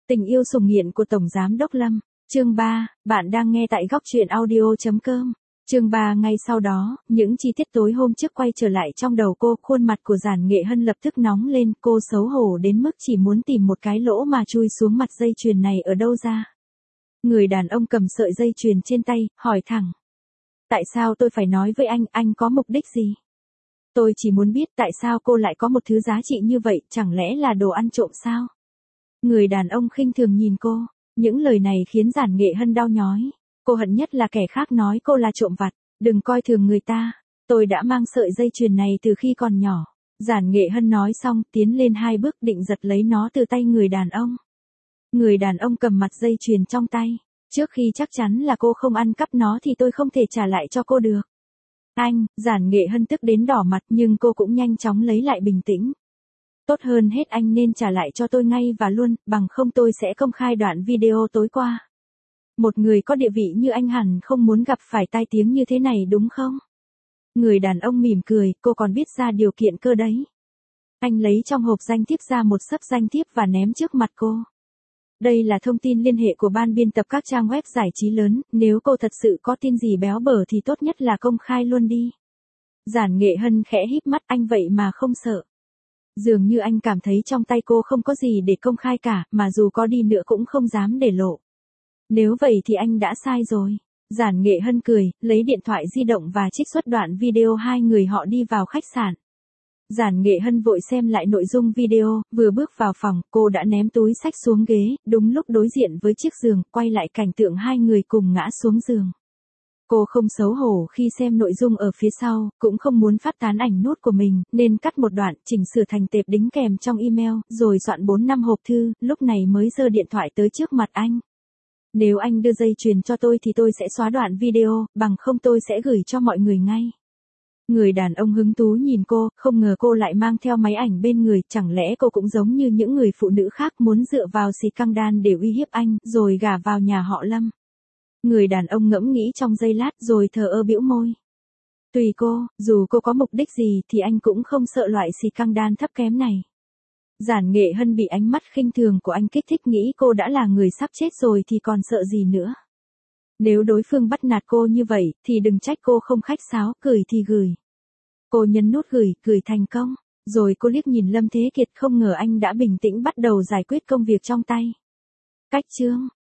Tình yêu sủng nghiện của Tổng Giám Đốc Lâm. Chương 3, bạn đang nghe tại góc truyện audio.com. Chương 3 ngay sau đó, những chi tiết tối hôm trước quay trở lại trong đầu cô, khuôn mặt của Giản Nghệ Hân lập tức nóng lên, cô xấu hổ đến mức chỉ muốn tìm một cái lỗ mà chui xuống mặt dây chuyền này ở đâu ra. Người đàn ông cầm sợi dây chuyền trên tay, hỏi thẳng. Tại sao tôi phải nói với anh có mục đích gì? Tôi chỉ muốn biết tại sao cô lại có một thứ giá trị như vậy, chẳng lẽ là đồ ăn trộm sao? Người đàn ông khinh thường nhìn cô, những lời này khiến Giản Nghệ Hân đau nhói. Cô hận nhất là kẻ khác nói cô là trộm vặt, đừng coi thường người ta. Tôi đã mang sợi dây chuyền này từ khi còn nhỏ. Giản Nghệ Hân nói xong, tiến lên 2 bước định giật lấy nó từ tay người đàn ông. Người đàn ông cầm mặt dây chuyền trong tay. Trước khi chắc chắn là cô không ăn cắp nó thì tôi không thể trả lại cho cô được. Anh, Giản Nghệ Hân tức đến đỏ mặt nhưng cô cũng nhanh chóng lấy lại bình tĩnh. Tốt hơn hết anh nên trả lại cho tôi ngay và luôn, bằng không tôi sẽ công khai đoạn video tối qua. Một người có địa vị như anh hẳn không muốn gặp phải tai tiếng như thế này đúng không? Người đàn ông mỉm cười, cô còn biết ra điều kiện cơ đấy. Anh lấy trong hộp danh thiếp ra một xấp danh thiếp và ném trước mặt cô. Đây là thông tin liên hệ của ban biên tập các trang web giải trí lớn, nếu cô thật sự có tin gì béo bở thì tốt nhất là công khai luôn đi. Giản Nghệ Hân khẽ híp mắt, anh vậy mà không sợ. Dường như anh cảm thấy trong tay cô không có gì để công khai cả, mà dù có đi nữa cũng không dám để lộ. Nếu vậy thì anh đã sai rồi. Giản Nghệ Hân cười, lấy điện thoại di động và trích xuất đoạn video hai người họ đi vào khách sạn. Giản Nghệ Hân vội xem lại nội dung video, vừa bước vào phòng, cô đã ném túi xách xuống ghế, đúng lúc đối diện với chiếc giường, quay lại cảnh tượng hai người cùng ngã xuống giường. Cô không xấu hổ khi xem nội dung ở phía sau, cũng không muốn phát tán ảnh nút của mình, nên cắt một đoạn, chỉnh sửa thành tệp đính kèm trong email, rồi soạn 4-5 hộp thư, lúc này mới giơ điện thoại tới trước mặt anh. Nếu anh đưa dây chuyền cho tôi thì tôi sẽ xóa đoạn video, bằng không tôi sẽ gửi cho mọi người ngay. Người đàn ông hứng thú nhìn cô, không ngờ cô lại mang theo máy ảnh bên người, chẳng lẽ cô cũng giống như những người phụ nữ khác muốn dựa vào scandal để uy hiếp anh, rồi gả vào nhà họ Lâm. Người đàn ông ngẫm nghĩ trong giây lát rồi thờ ơ bĩu môi. Tùy cô, dù cô có mục đích gì thì anh cũng không sợ loại scandal thấp kém này. Giản Nghệ Hân bị ánh mắt khinh thường của anh kích thích, nghĩ cô đã là người sắp chết rồi thì còn sợ gì nữa. Nếu đối phương bắt nạt cô như vậy thì đừng trách cô không khách sáo, gửi thì gửi. Cô nhấn nút gửi thành công. Rồi cô liếc nhìn Lâm Thế Kiệt, không ngờ anh đã bình tĩnh bắt đầu giải quyết công việc trong tay. Cách chương.